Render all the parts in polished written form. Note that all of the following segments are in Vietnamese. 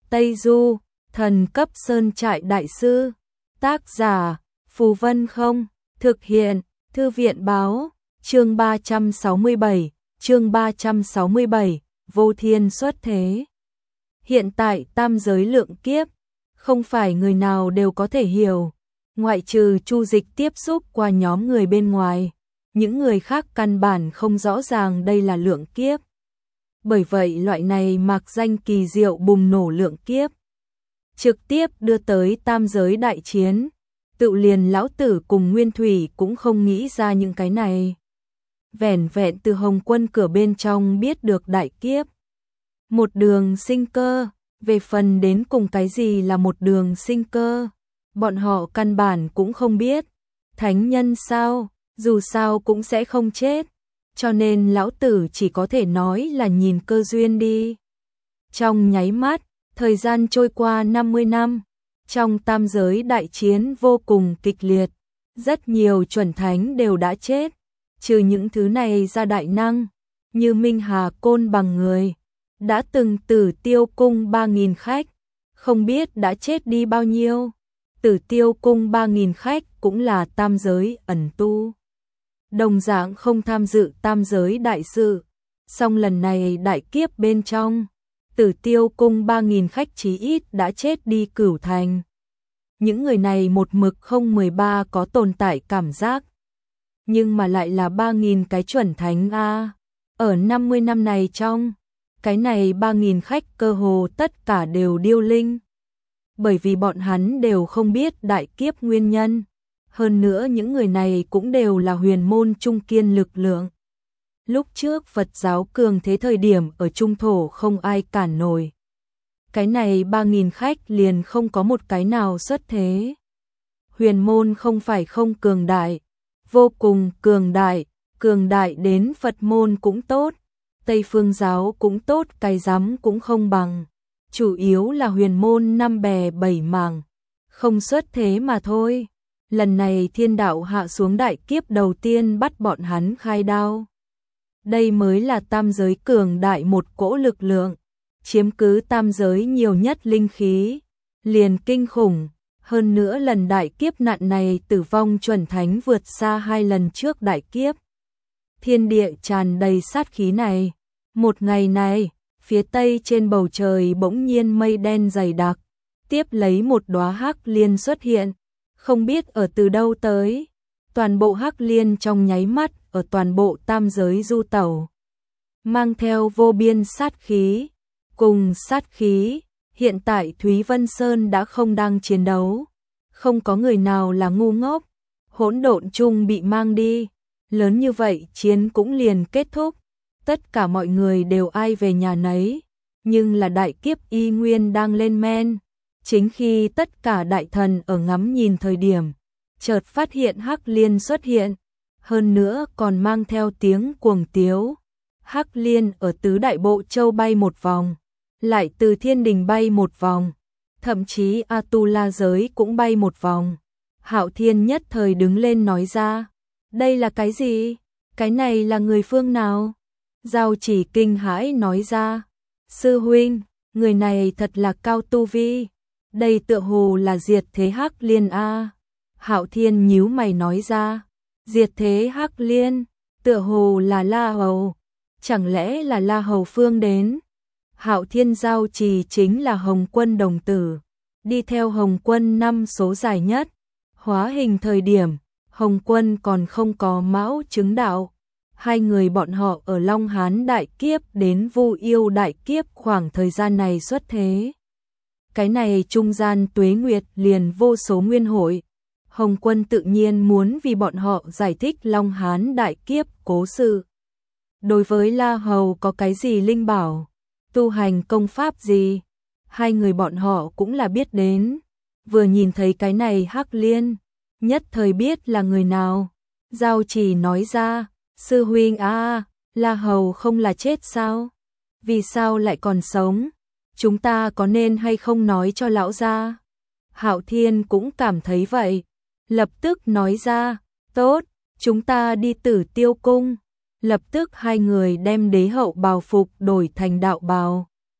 Tây Du, thần cấp sơn trại đại sư. Tác giả, Phù Vân Không. Thực hiện, Thư viện báo. Chương 367, Vô Thiên xuất thế. Hiện tại tam giới lượng kiếp, không phải người nào đều có thể hiểu, ngoại trừ Chu Dịch tiếp xúc qua nhóm người bên ngoài, những người khác căn bản không rõ ràng đây là lượng kiếp. Bởi vậy loại này mặc danh kỳ diệu bùng nổ lượng kiếp, trực tiếp đưa tới tam giới đại chiến, tự liền lão tử cùng Nguyên Thủy cũng không nghĩ ra những cái này. Vẻn vẹn từ Hồng Quân cửa bên trong biết được đại kiếp, một đường sinh cơ, về phần đến cùng cái gì là một đường sinh cơ, bọn họ căn bản cũng không biết. Thánh nhân sao, dù sao cũng sẽ không chết, cho nên lão tử chỉ có thể nói là nhìn cơ duyên đi. Trong nháy mắt, thời gian trôi qua 50 năm, trong tam giới đại chiến vô cùng kịch liệt, rất nhiều chuẩn thánh đều đã chết, trừ những thứ này ra đại năng, như Minh Hà Côn Bằng người, đã từng Tử Tiêu cung 3.000 khách, không biết đã chết đi bao nhiêu. Tử Tiêu cung 3.000 khách cũng là tam giới ẩn tu, đồng dạng không tham dự tam giới đại sự, song lần này đại kiếp bên trong, Tử Tiêu cung 3.000 khách chí ít đã chết đi cửu thành. Những người này một mực không 13 có tồn tại cảm giác, nhưng mà lại là 3.000 cái chuẩn thánh a. Ở 50 năm này trong, cái này 3.000 khách cơ hồ tất cả đều điêu linh, bởi vì bọn hắn đều không biết đại kiếp nguyên nhân. Hơn nữa những người này cũng đều là huyền môn trung kiên lực lượng. Lúc trước Phật giáo cường thế thời điểm ở trung thổ không ai cản nổi. Cái này 3.000 khách liền không có một cái nào xuất thế. Huyền môn không phải không cường đại, vô cùng cường đại đến Phật môn cũng tốt, Tây phương giáo cũng tốt, cái rắm cũng không bằng. Chủ yếu là huyền môn năm bè bảy mảng, không xuất thế mà thôi. Lần này thiên đạo hạ xuống đại kiếp đầu tiên bắt bọn hắn khai đao. Đây mới là tam giới cường đại một cỗ lực lượng, chiếm cứ tam giới nhiều nhất linh khí, liền kinh khủng. Hơn nữa lần đại kiếp nạn này tử vong chuẩn thánh vượt xa 2 lần trước đại kiếp. Thiên địa tràn đầy sát khí này. Một ngày này, phía tây trên bầu trời bỗng nhiên mây đen dày đặc, tiếp lấy một đóa hắc liên xuất hiện, không biết ở từ đâu tới. Toàn bộ hắc liên trong nháy mắt ở toàn bộ tam giới du tẩu, mang theo vô biên sát khí. Cùng sát khí, hiện tại Thúy Vân Sơn đã không đang chiến đấu, không có người nào là ngu ngốc. Hỗn độn chung bị mang đi, lớn như vậy chiến cũng liền kết thúc, tất cả mọi người đều ai về nhà nấy. Nhưng là đại kiếp y nguyên đang lên men. Chính khi tất cả đại thần ở ngắm nhìn thời điểm, chợt phát hiện hắc liên xuất hiện, hơn nữa còn mang theo tiếng cuồng tiếu. Hắc liên ở tứ đại bộ châu bay một vòng, lại từ thiên đình bay một vòng, thậm chí Atula giới cũng bay một vòng. Hạo Thiên nhất thời đứng lên nói ra, đây là cái gì? Cái này là người phương nào? Giao Chỉ kinh hãi nói ra, sư huynh, người này thật là cao tu vi, đây tựa hồ là diệt thế hắc liên a. Hạo Thiên nhíu mày nói ra, diệt thế hắc liên, tựa hồ là La Hầu, chẳng lẽ là La Hầu phương đến? Hạo Thiên Giao Trì chính là Hồng Quân đồng tử, đi theo Hồng Quân năm số dài nhất, hóa hình thời điểm, Hồng Quân còn không có mão chứng đạo. Hai người bọn họ ở Long Hán đại kiếp đến Vu Yêu đại kiếp khoảng thời gian này xuất thế. Cái này trung gian tuế nguyệt liền vô số nguyên hội. Hồng Quân tự nhiên muốn vì bọn họ giải thích Long Hán đại kiếp cố sự. Đối với La Hầu có cái gì linh bảo, tu hành công pháp gì, hai người bọn họ cũng là biết đến. Vừa nhìn thấy cái này hắc liên, nhất thời biết là người nào. Giao Chỉ nói ra, sư huynh a, La Hầu không là chết sao? Vì sao lại còn sống? Chúng ta có nên hay không nói cho lão gia? Hạo Thiên cũng cảm thấy vậy, lập tức nói ra, tốt, chúng ta đi Tử Tiêu cung. Lập tức hai người đem đế hậu bào phục đổi thành đạo bào.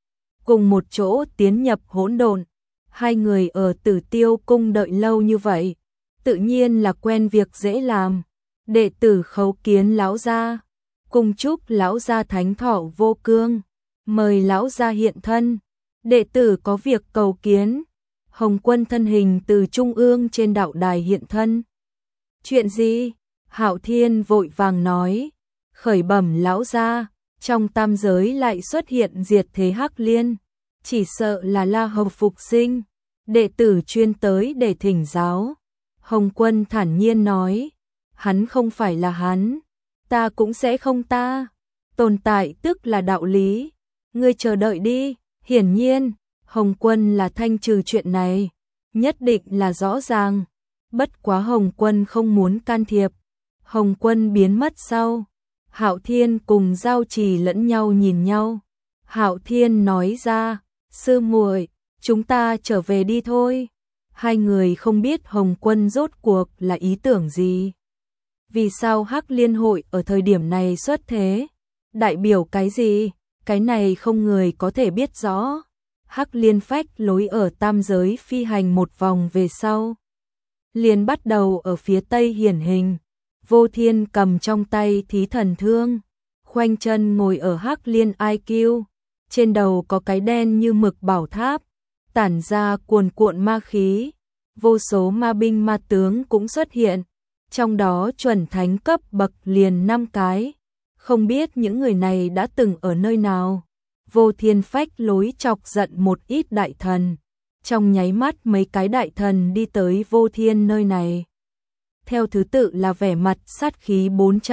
cùng một chỗ tiến nhập hỗn độn. Hai người ở Tử Tiêu cung đợi lâu như vậy, tự nhiên là quen việc dễ làm. Đệ tử khấu kiến lão gia, cùng chúc lão gia thánh thọ vô cương, mời lão gia hiện thân. Đệ tử có việc cầu kiến. Hồng Quân thân hình từ trung ương trên đạo đài hiện thân. Chuyện gì? Hạo Thiên vội vàng nói. Khởi bẩm lão gia, trong tam giới lại xuất hiện diệt thế Hắc Liên, chỉ sợ là La Hầu phục sinh. Đệ tử chuyên tới để thỉnh giáo. Hồng Quân thản nhiên nói. Hắn không phải là hắn, ta cũng sẽ không ta. Tồn tại tức là đạo lý. Ngươi chờ đợi đi. Hiển nhiên, Hồng Quân là thanh trừ chuyện này, nhất định là rõ ràng. Bất quá Hồng Quân không muốn can thiệp. Hồng Quân biến mất sau, Hạo Thiên cùng Giao Trì lẫn nhau nhìn nhau. Hạo Thiên nói ra, sư muội, chúng ta trở về đi thôi. Hai người không biết Hồng Quân rốt cuộc là ý tưởng gì. Vì sao Hắc Liên hội ở thời điểm này xuất thế? Đại biểu cái gì? Cái này không người có thể biết rõ. Hắc Liên phách lối ở tam giới phi hành một vòng về sau, liền bắt đầu ở phía tây hiển hình. Vô Thiên cầm trong tay Thí Thần Thương, khoanh chân ngồi ở Hắc Liên IQ, trên đầu có cái đen như mực bảo tháp, tản ra cuồn cuộn ma khí. Vô số ma binh ma tướng cũng xuất hiện, trong đó chuẩn thánh cấp bậc liền 5 cái. Không biết những người này đã từng ở nơi nào. Vô Thiên phách lối chọc giận một ít đại thần. Trong nháy mắt mấy cái đại thần đi tới Vô Thiên nơi này. Theo thứ tự là vẻ mặt sát khí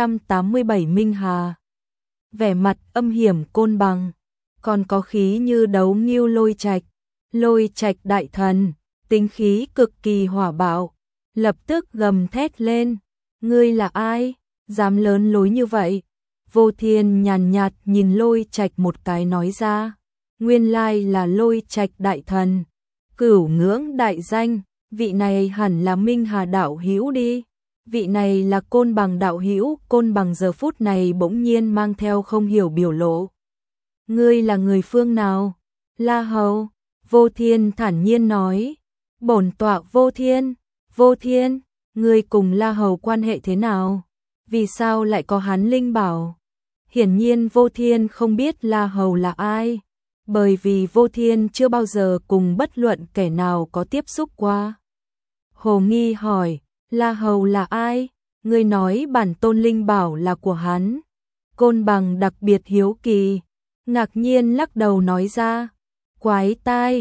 487 Minh Hà, vẻ mặt âm hiểm Côn Bằng, còn có khí như đấu ngưu Lôi Trạch. Lôi Trạch đại thần, tính khí cực kỳ hỏa bạo, lập tức gầm thét lên. Ngươi là ai? Dám lớn lối như vậy? Vô Thiên nhàn nhạt nhìn Lôi Trạch một cái nói ra. Nguyên lai là Lôi Trạch đại thần, Cửu Ngưỡng đại danh. Vị này hẳn là Minh Hà đạo hữu đi. Vị này là Côn Bằng đạo hữu. Côn Bằng giờ phút này bỗng nhiên mang theo không hiểu biểu lộ. Ngươi là người phương nào? La Hầu. Vô Thiên thản nhiên nói. Bổn tọa Vô Thiên. Vô Thiên, ngươi cùng La Hầu quan hệ thế nào? Vì sao lại có hắn linh bảo? Hiển nhiên Vô Thiên không biết La Hầu là ai, bởi vì Vô Thiên chưa bao giờ cùng bất luận kẻ nào có tiếp xúc qua. Hồ Nghi hỏi, La Hầu là ai? Ngươi nói bản tôn linh bảo là của hắn. Côn Bằng đặc biệt hiếu kỳ, ngạc nhiên lắc đầu nói ra. Quái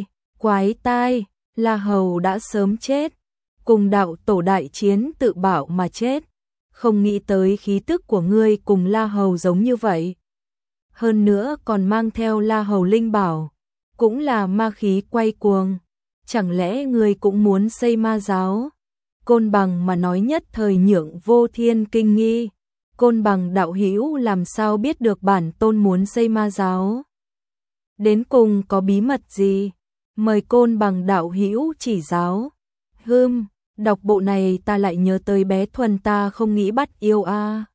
tai, La Hầu đã sớm chết, cùng đạo tổ đại chiến tự bảo mà chết. Không nghĩ tới khí tức của ngươi cùng La Hầu giống như vậy. Hơn nữa còn mang theo La Hầu linh bảo, cũng là ma khí quay cuồng. Chẳng lẽ ngươi cũng muốn xây ma giáo? Côn Bằng mà nói nhất thời nhượng Vô Thiên kinh nghi. Côn Bằng đạo hữu làm sao biết được bản tôn muốn xây ma giáo? Đến cùng có bí mật gì? Mời Côn Bằng đạo hữu chỉ giáo. Đọc bộ này ta lại nhớ tới bé Thuần ta không nghĩ bắt yêu a.